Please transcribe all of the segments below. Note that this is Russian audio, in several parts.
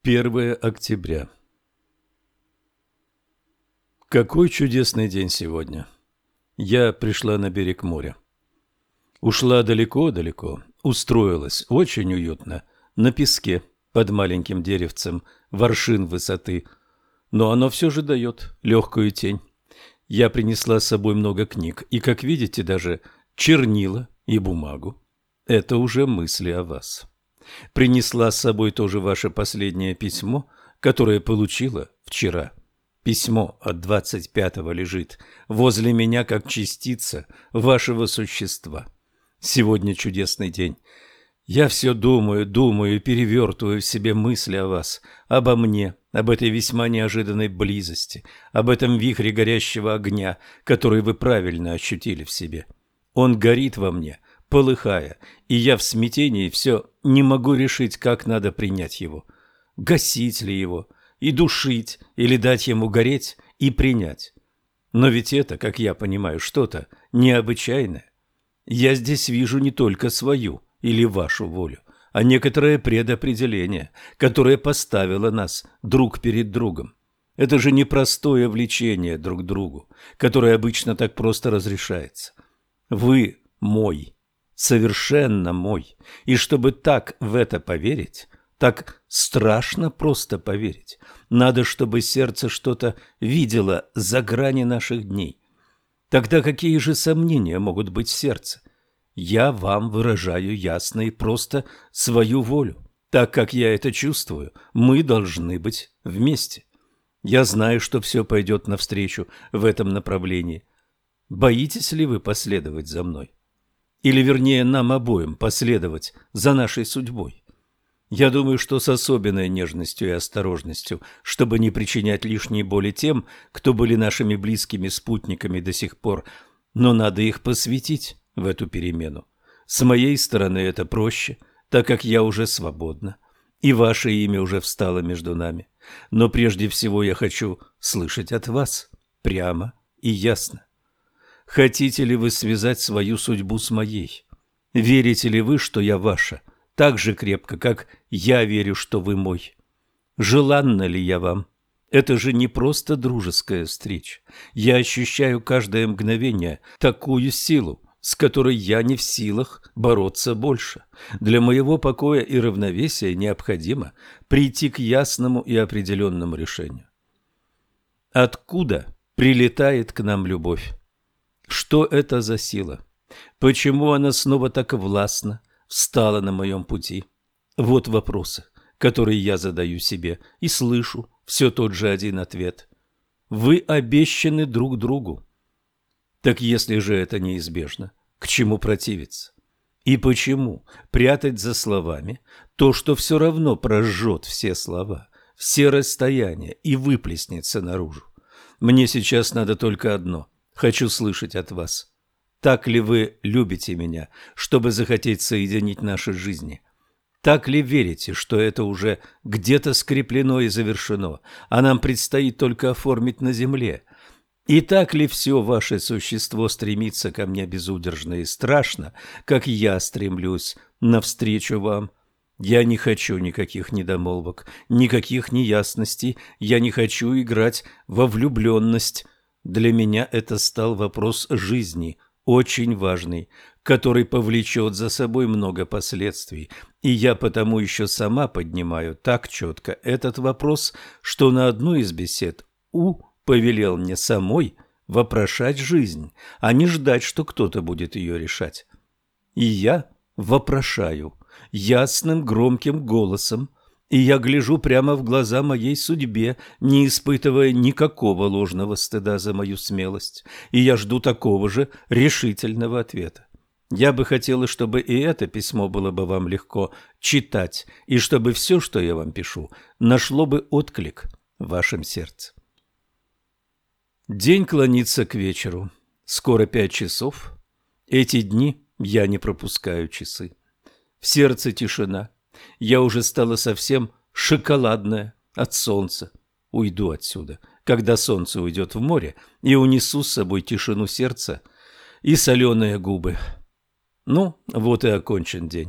1 октября. Какой чудесный день сегодня. Я пришла на берег моря. Ушла далеко-далеко, устроилась очень уютно на песке под маленьким деревцем воршин высоты, но оно все же дает легкую тень. Я принесла с собой много книг и, как видите, даже чернила и бумагу. Это уже мысли о вас. Принесла с собой тоже ваше последнее письмо, которое получила вчера. Письмо от 25-го лежит возле меня, как частица вашего существа. Сегодня чудесный день. Я все думаю и перевертываю в себе мысли о вас, обо мне, об этой весьма неожиданной близости, об этом вихре горящего огня, который вы правильно ощутили в себе. Он горит во мне, полыхая, и я в смятении все не могу решить, как надо принять его. Гасить ли его, и душить, или дать ему гореть и принять. Но ведь это, как я понимаю, что-то необычайное. Я здесь вижу не только свою или вашу волю, а некоторое предопределение, которое поставило нас друг перед другом. Это же непростое влечение друг к другу, которое обычно так просто разрешается. Вы мой. Совершенно мой. И чтобы так в это поверить, так страшно просто поверить, надо, чтобы сердце что-то видело за грани наших дней. Тогда какие же сомнения могут быть в сердце? Я вам выражаю ясно и просто свою волю. Так как я это чувствую, мы должны быть вместе. Я знаю, что все пойдет навстречу в этом направлении. Боитесь ли вы последовать за мной? Или, вернее, нам обоим последовать за нашей судьбой? Я думаю, что с особенной нежностью и осторожностью, чтобы не причинять лишней боли тем, кто были нашими близкими спутниками до сих пор, но надо их посвятить в эту перемену. С моей стороны это проще, так как я уже свободна, и ваше имя уже встало между нами. Но прежде всего я хочу слышать от вас прямо и ясно. Хотите ли вы связать свою судьбу с моей? Верите ли вы, что я ваша, так же крепко, как я верю, что вы мой? Желанна ли я вам? Это же не просто дружеская встреча. Я ощущаю каждое мгновение такую силу, с которой я не в силах бороться больше. Для моего покоя и равновесия необходимо прийти к ясному и определенному решению. Откуда прилетает к нам любовь? Что это за сила? Почему она снова так властно встала на моем пути? Вот вопросы, которые я задаю себе, и слышу все тот же один ответ. Вы обещаны друг другу. Так если же это неизбежно, к чему противиться? И почему прятать за словами то, что все равно прожжет все слова, все расстояния и выплеснется наружу? Мне сейчас надо только одно. Хочу слышать от вас. Так ли вы любите меня, чтобы захотеть соединить наши жизни? Так ли верите, что это уже где-то скреплено и завершено, а нам предстоит только оформить на земле? И так ли все ваше существо стремится ко мне безудержно и страшно, как я стремлюсь навстречу вам? Я не хочу никаких недомолвок, никаких неясностей, я не хочу играть во влюбленность. Для меня это стал вопрос жизни, очень важный, который повлечет за собой много последствий, и я потому еще сама поднимаю так четко этот вопрос, что на одну из бесед повелел мне самой вопрошать жизнь, а не ждать, что кто-то будет ее решать. И я вопрошаю ясным громким голосом, и я гляжу прямо в глаза моей судьбе, не испытывая никакого ложного стыда за мою смелость, и я жду такого же решительного ответа. Я бы хотела, чтобы и это письмо было бы вам легко читать, и чтобы все, что я вам пишу, нашло бы отклик в вашем сердце. День клонится к вечеру. Скоро 5 часов. Эти дни я не пропускаю часы. В сердце тишина. Я уже стала совсем шоколадная от солнца. Уйду отсюда, когда солнце уйдет в море, и унесу с собой тишину сердца и соленые губы. Ну, вот и окончен день.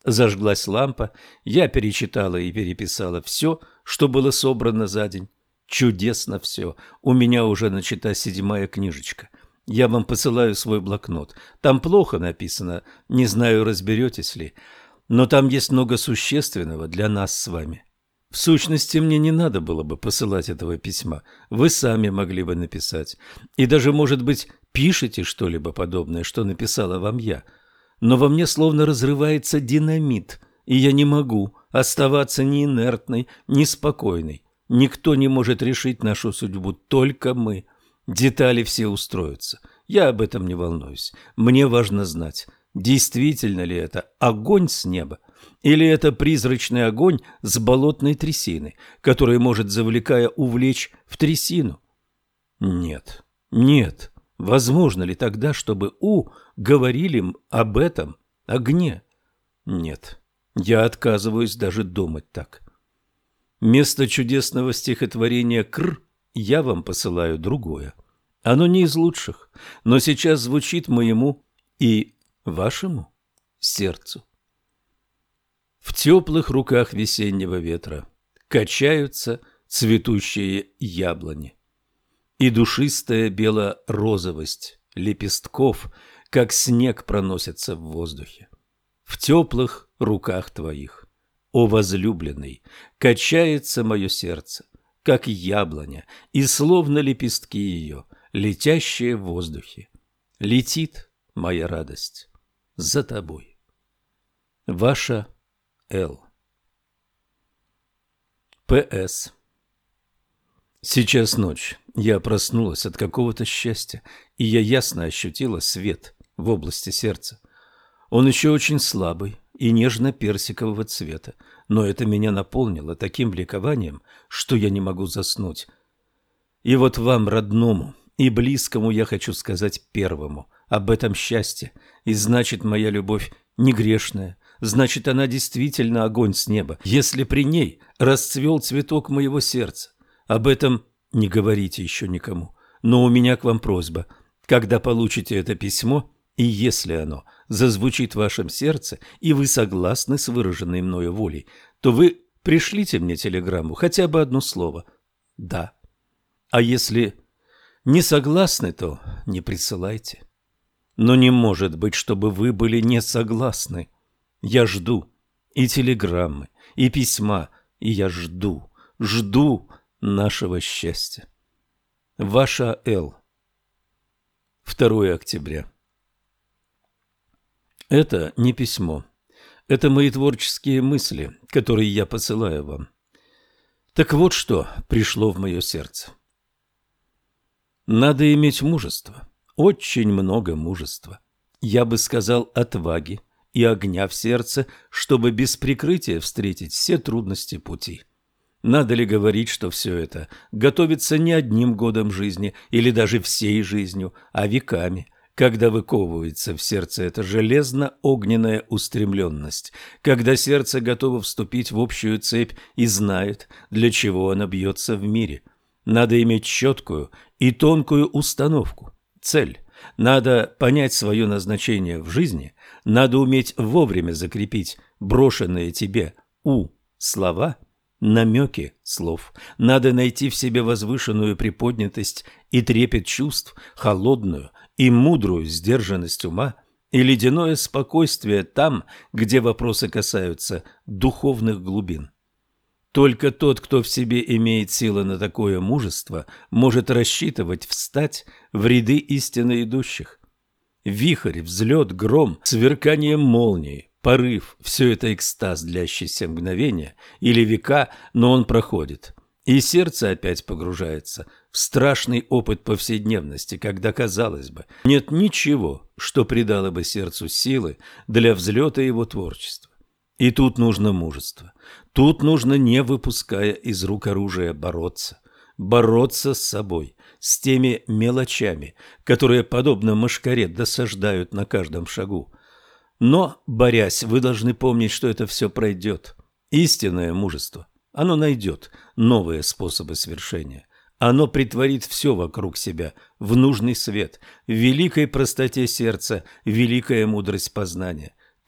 Зажглась лампа, я перечитала и переписала все, что было собрано за день. Чудесно все. У меня уже начата 7-я книжечка. Я вам посылаю свой блокнот. Там плохо написано, не знаю, разберетесь ли, но там есть много существенного для нас с вами. В сущности, мне не надо было бы посылать этого письма. Вы сами могли бы написать. И даже, может быть, пишете что-либо подобное, что написала вам я. Но во мне словно разрывается динамит, и я не могу оставаться ни инертной, ни спокойной. Никто не может решить нашу судьбу, только мы. Детали все устроятся. Я об этом не волнуюсь. Мне важно знать, действительно ли это огонь с неба, или это призрачный огонь с болотной трясины, который может, завлекая, увлечь в трясину. Нет, нет. Возможно ли тогда, чтобы говорили об этом огне? Нет, я отказываюсь даже думать так. Вместо чудесного стихотворения «Кр» я вам посылаю другое. Оно не из лучших, но сейчас звучит моему и вашему сердцу. В теплых руках весеннего ветра качаются цветущие яблони, и душистая бело-розовость лепестков, как снег, проносится в воздухе. В теплых руках твоих, о возлюбленный, качается мое сердце, как яблоня, и словно лепестки ее, летящие в воздухе. Летит моя радость за тобой. Ваша Л. П.С. Сейчас ночь. Я проснулась от какого-то счастья, и я ясно ощутила свет в области сердца. Он еще очень слабый и нежно-персикового цвета, но это меня наполнило таким ликованием, что я не могу заснуть. И вот вам, родному и близкому, я хочу сказать первому об этом счастье, и значит, моя любовь не грешная, значит, она действительно огонь с неба, если при ней расцвел цветок моего сердца. Об этом не говорите еще никому, но у меня к вам просьба. Когда получите это письмо, и если оно зазвучит в вашем сердце, и вы согласны с выраженной мною волей, то вы пришлите мне телеграмму, хотя бы одно слово «да». А если не согласны, то не присылайте. Но не может быть, чтобы вы были не согласны. Я жду и телеграммы, и письма, и я жду нашего счастья. Ваша Л. 2 октября. Это не письмо. Это мои творческие мысли, которые я посылаю вам. Так вот что пришло в мое сердце. Надо иметь мужество, очень много мужества. Я бы сказал, отваги и огня в сердце, чтобы без прикрытия встретить все трудности пути. Надо ли говорить, что все это готовится не одним годом жизни или даже всей жизнью, а веками, когда выковывается в сердце эта железно-огненная устремленность, когда сердце готово вступить в общую цепь и знает, для чего оно бьется в мире. Надо иметь четкую и тонкую установку, цель. Надо понять свое назначение в жизни, надо уметь вовремя закрепить брошенные тебе слова, намеки слов. Надо найти в себе возвышенную приподнятость и трепет чувств, холодную и мудрую сдержанность ума и ледяное спокойствие там, где вопросы касаются духовных глубин. Только тот, кто в себе имеет силы на такое мужество, может рассчитывать встать в ряды истинно идущих. Вихрь, взлет, гром, сверкание молнии, порыв – все это экстаз, длящийся мгновения или века, но он проходит. И сердце опять погружается в страшный опыт повседневности, когда, казалось бы, нет ничего, что придало бы сердцу силы для взлета его творчества. И тут нужно мужество. Тут нужно, не выпуская из рук оружия, бороться с собой, с теми мелочами, которые, подобно мошкаре, досаждают на каждом шагу. Но, борясь, вы должны помнить, что это все пройдет. Истинное мужество, оно найдет новые способы свершения. Оно претворит все вокруг себя в нужный свет, в великой простоте сердца, великая мудрость познания.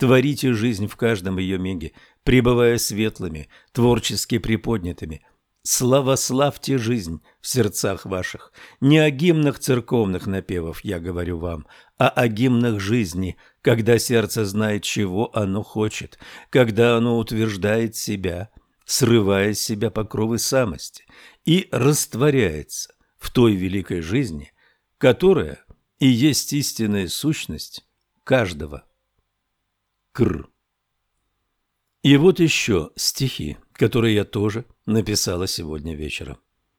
Творите жизнь в каждом ее миге, пребывая светлыми, творчески приподнятыми. Славославьте жизнь в сердцах ваших. Не о гимнах церковных напевов я говорю вам, а о гимнах жизни, когда сердце знает, чего оно хочет, когда оно утверждает себя, срывая с себя покровы самости, и растворяется в той великой жизни, которая и есть истинная сущность каждого. Кр. И вот еще стихи, которые я тоже написала сегодня вечером.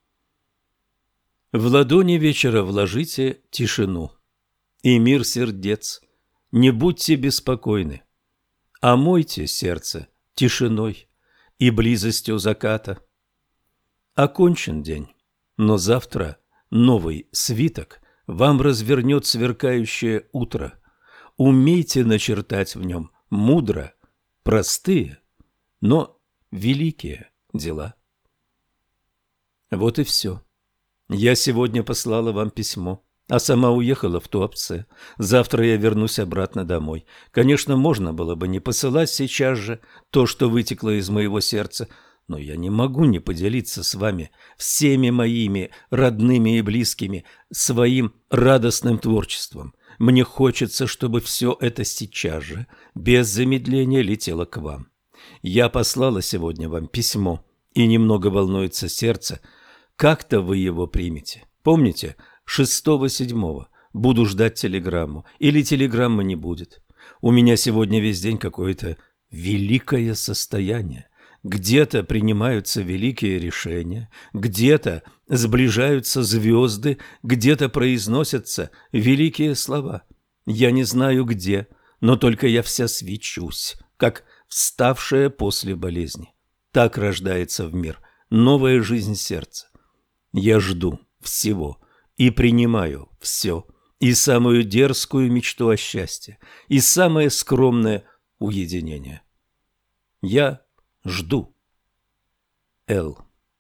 В ладони вечера вложите тишину и мир сердец, не будьте беспокойны, омойте сердце тишиной и близостью заката. Окончен день, но завтра новый свиток вам развернет сверкающее утро. Умейте начертать в нем мудро простые, но великие дела. Вот и все. Я сегодня послала вам письмо, а сама уехала в Туапсе. Завтра я вернусь обратно домой. Конечно, можно было бы не посылать сейчас же то, что вытекло из моего сердца, но я не могу не поделиться с вами всеми моими родными и близкими своим радостным творчеством. Мне хочется, чтобы все это сейчас же, без замедления, летело к вам. Я послала сегодня вам письмо, и немного волнуется сердце. Как-то вы его примете. Помните, 6-7 буду ждать телеграмму, или телеграммы не будет. У меня сегодня весь день какое-то великое состояние. Где-то принимаются великие решения, где-то сближаются звезды, где-то произносятся великие слова. Я не знаю где, но только я вся свечусь, как вставшая после болезни. Так рождается в мир новая жизнь сердца. Я жду всего и принимаю все, и самую дерзкую мечту о счастье, и самое скромное уединение. Я жду. Л.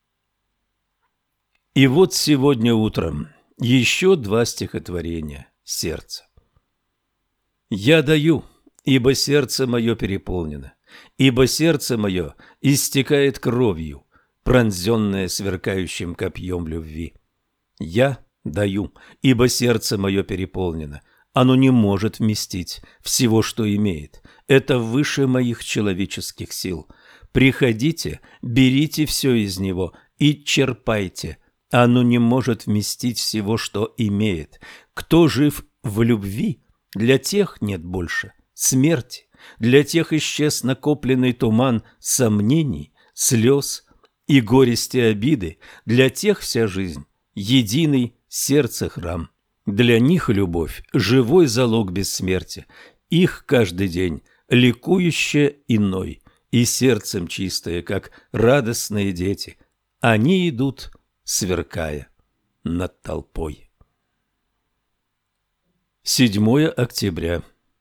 И вот сегодня утром еще 2 стихотворения сердца. Я даю, ибо сердце мое переполнено, ибо сердце мое истекает кровью, пронзенное сверкающим копьем любви. Я даю, ибо сердце мое переполнено, оно не может вместить всего, что имеет. Это выше моих человеческих сил. Приходите, берите все из него и черпайте. Оно не может вместить всего, что имеет. Кто жив в любви, для тех нет больше смерти. Для тех исчез накопленный туман сомнений, слез и горести обиды. Для тех вся жизнь — единый сердце храм. Для них любовь — живой залог бессмертия. Их каждый день ликующе иной, и сердцем чистое, как радостные дети. Они идут, сверкая над толпой. 7 октября.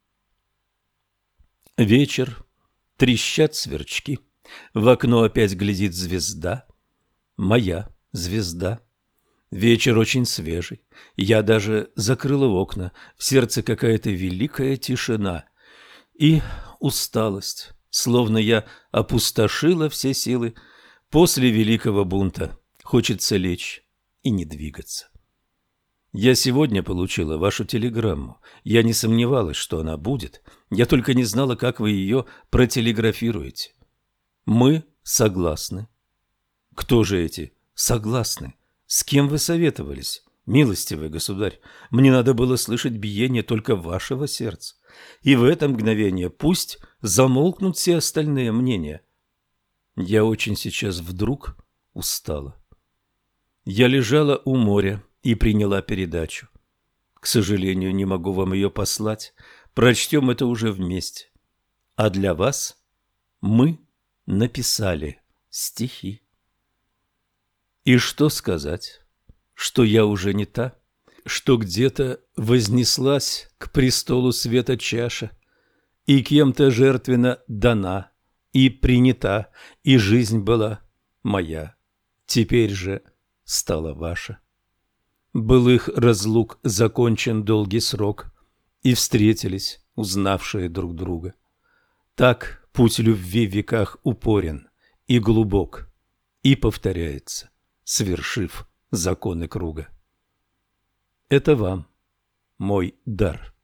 Вечер. Трещат сверчки. В окно опять глядит звезда. Моя звезда. Вечер очень свежий. Я даже закрыла окна. В сердце какая-то великая тишина и усталость. Словно я опустошила все силы. После великого бунта хочется лечь и не двигаться. Я сегодня получила вашу телеграмму. Я не сомневалась, что она будет. Я только не знала, как вы ее протелеграфируете. Мы согласны. Кто же эти согласны? С кем вы советовались? Милостивый государь, мне надо было слышать биение только вашего сердца. И в это мгновение пусть замолкнут все остальные мнения. Я очень сейчас вдруг устала. Я лежала у моря и приняла передачу. К сожалению, не могу вам ее послать. Прочтем это уже вместе. А для вас мы написали стихи. И что сказать? Что я уже не та, что где-то вознеслась к престолу света чаша, и кем-то жертвенно дана, и принята, и жизнь была моя, теперь же стала ваша. Былых разлук закончен долгий срок, и встретились, узнавшие друг друга. Так путь любви в веках упорен и глубок, и повторяется, свершив законы круга. Это вам мой дар.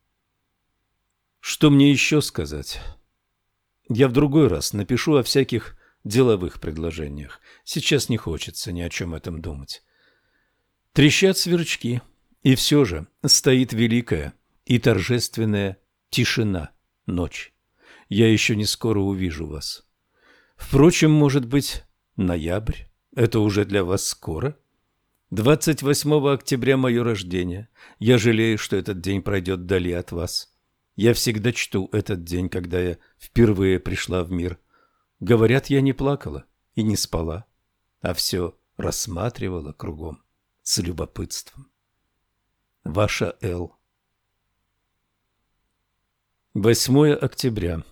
Что мне еще сказать? Я в другой раз напишу о всяких деловых предложениях. Сейчас не хочется ни о чем этом думать. Трещат сверчки, и все же стоит великая и торжественная тишина, ночь. Я еще не скоро увижу вас. Впрочем, может быть, ноябрь – это уже для вас скоро? 28 октября мое рождение. Я жалею, что этот день пройдет вдали от вас. Я всегда чту этот день, когда я впервые пришла в мир. Говорят, я не плакала и не спала, а все рассматривала кругом с любопытством. Ваша Л. 8 октября.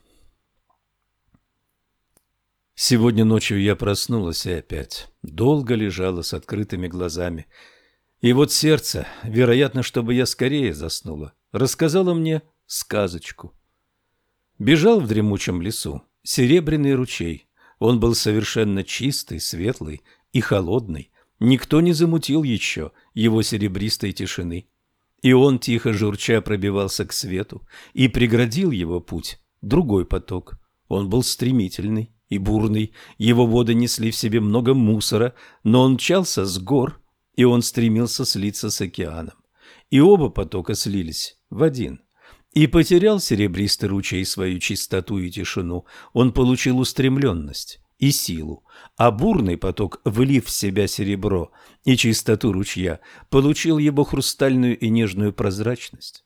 Сегодня ночью я проснулась и опять долго лежала с открытыми глазами. И вот сердце, вероятно, чтобы я скорее заснула, рассказало мне сказочку. Бежал в дремучем лесу серебряный ручей. Он был совершенно чистый, светлый и холодный. Никто не замутил еще его серебристой тишины. И он, тихо журча, пробивался к свету, и преградил его путь другой поток. Он был стремительный и бурный, его воды несли в себе много мусора, но он мчался с гор, и он стремился слиться с океаном. И оба потока слились в один. И потерял серебристый ручей свою чистоту и тишину, он получил устремленность и силу, а бурный поток, влив в себя серебро и чистоту ручья, получил его хрустальную и нежную прозрачность.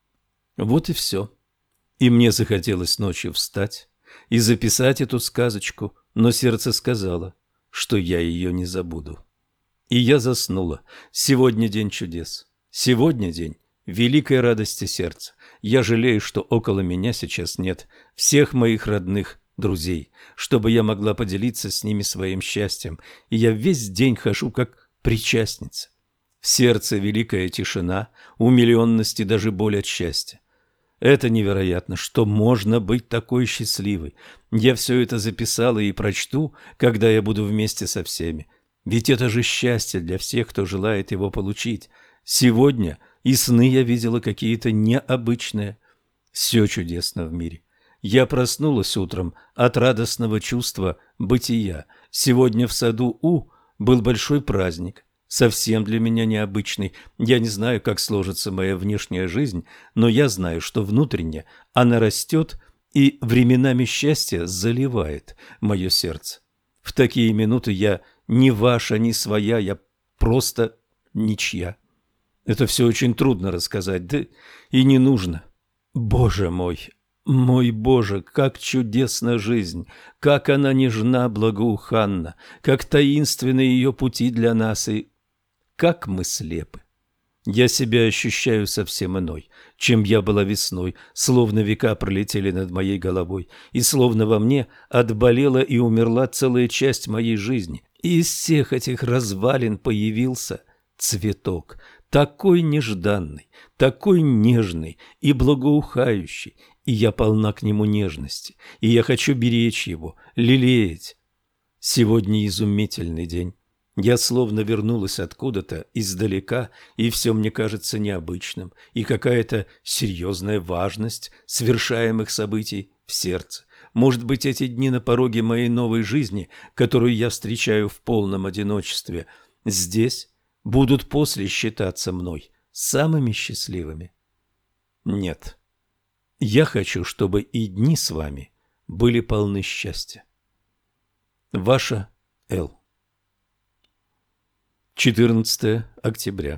Вот и все. И мне захотелось ночью встать и записать эту сказочку, но сердце сказало, что я ее не забуду. И я заснула. Сегодня день чудес. Сегодня день великой радости сердца. Я жалею, что около меня сейчас нет всех моих родных друзей, чтобы я могла поделиться с ними своим счастьем, и я весь день хожу как причастница. В сердце великая тишина, умиленность и даже боль от счастья. Это невероятно, что можно быть такой счастливой. Я все это записала и прочту, когда я буду вместе со всеми. Ведь это же счастье для всех, кто желает его получить. Сегодня и сны я видела какие-то необычные. Все чудесно в мире. Я проснулась утром от радостного чувства бытия. Сегодня в саду У был большой праздник. Совсем для меня необычный. Я не знаю, как сложится моя внешняя жизнь, но я знаю, что внутренне она растет и временами счастье заливает мое сердце. В такие минуты я не ваша, не своя, я просто ничья. Это все очень трудно рассказать, да и не нужно. Боже мой, мой Боже, как чудесна жизнь, как она нежна, благоуханна, как таинственны ее пути для нас и как мы слепы. Я себя ощущаю совсем иной, чем я была весной, словно века пролетели над моей головой, и словно во мне отболела и умерла целая часть моей жизни. И из всех этих развалин появился цветок, такой нежданный, такой нежный и благоухающий, и я полна к нему нежности, и я хочу беречь его, лелеять. Сегодня изумительный день. Я словно вернулась откуда-то издалека, и все мне кажется необычным, и какая-то серьезная важность совершаемых событий в сердце. Может быть, эти дни на пороге моей новой жизни, которую я встречаю в полном одиночестве, здесь будут после считаться мной самыми счастливыми? Нет. Я хочу, чтобы и дни с вами были полны счастья. Ваша Л. 14 октября.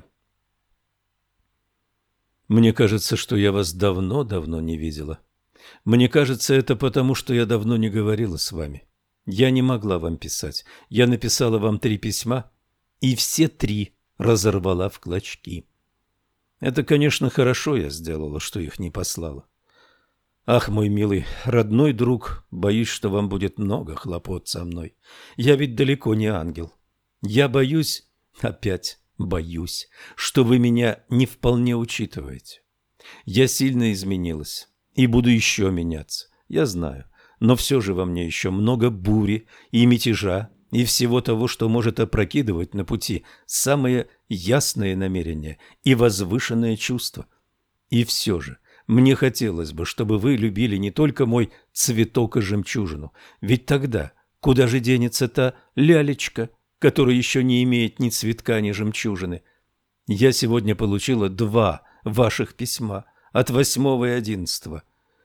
Мне кажется, что я вас давно-давно не видела. Мне кажется, это потому, что я давно не говорила с вами. Я не могла вам писать. Я написала вам 3 письма, и все 3 разорвала в клочки. Это, конечно, хорошо я сделала, что их не послала. Ах, мой милый, родной друг, боюсь, что вам будет много хлопот со мной. Я ведь далеко не ангел. Я боюсь... Опять боюсь, что вы меня не вполне учитываете. Я сильно изменилась и буду еще меняться. я знаю, но все же во мне еще много бури и мятежа, и всего того, что может опрокидывать на пути самые ясные намерения и возвышенные чувства. И все же мне хотелось бы, чтобы вы любили не только мой цветок и жемчужину, ведь тогда куда же денется та лялечка, которая еще не имеет ни цветка, ни жемчужины? Я сегодня получила 2 ваших письма от 8 и 11.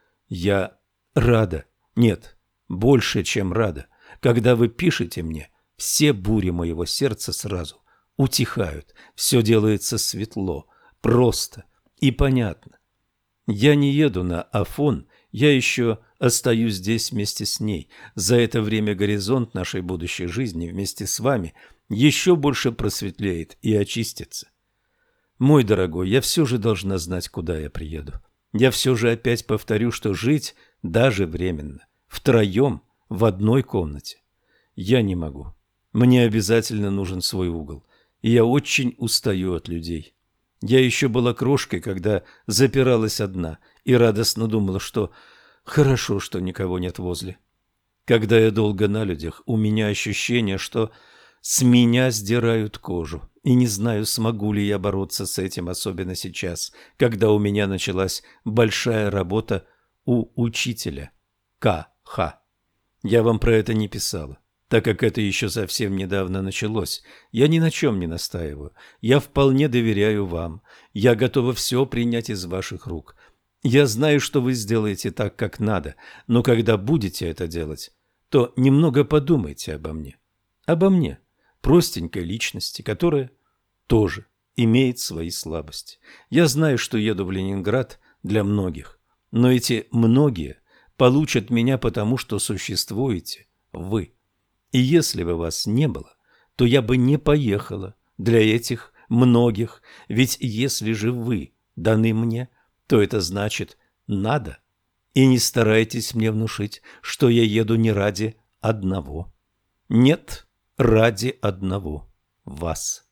Я рада, нет, больше, чем рада, когда вы пишете мне, все бури моего сердца сразу утихают, все делается светло, просто и понятно. Я не еду на Афон, я еще остаюсь здесь вместе с ней. За это время горизонт нашей будущей жизни вместе с вами еще больше просветлеет и очистится. Мой дорогой, я все же должна знать, куда я приеду. Я все же опять повторю, что жить, даже временно, втроем в одной комнате я не могу. Мне обязательно нужен свой угол, и я очень устаю от людей. Я еще была крошкой, когда запиралась одна, и радостно думала, что хорошо, что никого нет возле. Когда я долго на людях, у меня ощущение, что с меня сдирают кожу, и не знаю, смогу ли я бороться с этим, особенно сейчас, когда у меня началась большая работа у учителя К.Х. Я вам про это не писала, так как это еще совсем недавно началось. Я ни на чем не настаиваю. Я вполне доверяю вам. Я готова все принять из ваших рук. Я знаю, что вы сделаете так, как надо, но когда будете это делать, то немного подумайте обо мне. Обо мне, простенькой личности, которая тоже имеет свои слабости. Я знаю, что еду в Ленинград для многих, но эти многие получат меня потому, что существуете вы. И если бы вас не было, то я бы не поехала для этих многих, ведь если же вы даны мне, то это значит надо. И не старайтесь мне внушить, что я еду не ради одного. Нет, ради одного вас.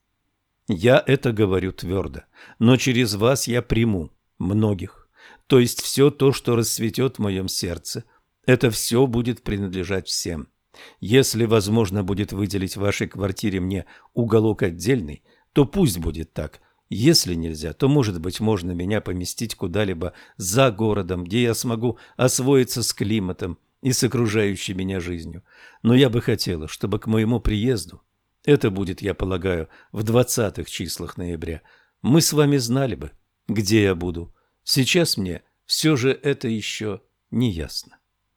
Я это говорю твердо, но через вас я приму многих. То есть все то, что расцветет в моем сердце, это все будет принадлежать всем. Если возможно будет выделить в вашей квартире мне уголок отдельный, то пусть будет так. Если нельзя, то, может быть, можно меня поместить куда-либо за городом, где я смогу освоиться с климатом и с окружающей меня жизнью. Но я бы хотела, чтобы к моему приезду, это будет, я полагаю, в 20-х числах ноября, мы с вами знали бы, где я буду. Сейчас мне все же это еще не ясно.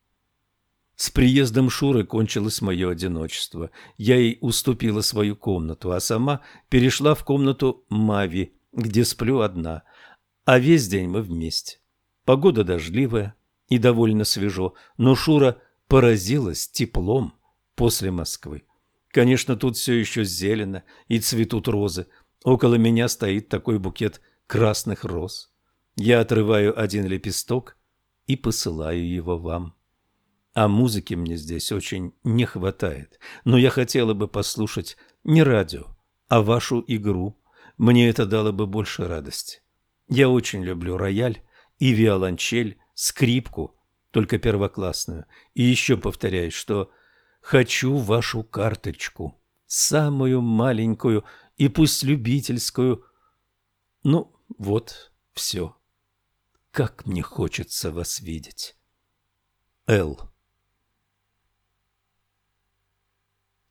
С приездом Шуры кончилось мое одиночество. Я ей уступила свою комнату, а сама перешла в комнату Мави, где сплю одна. А весь день мы вместе. Погода дождливая и довольно свежо, но Шура поразилась теплом после Москвы. Конечно, тут все еще зелено и цветут розы. Около меня стоит такой букет красных роз. Я отрываю один лепесток и посылаю его вам. А музыки мне здесь очень не хватает, но я хотела бы послушать не радио, а вашу игру. Мне это дало бы больше радости. Я очень люблю рояль и виолончель, скрипку, только первоклассную. И еще повторяю, что хочу вашу карточку, самую маленькую и пусть любительскую. Ну, вот, все. Как мне хочется вас видеть. Л.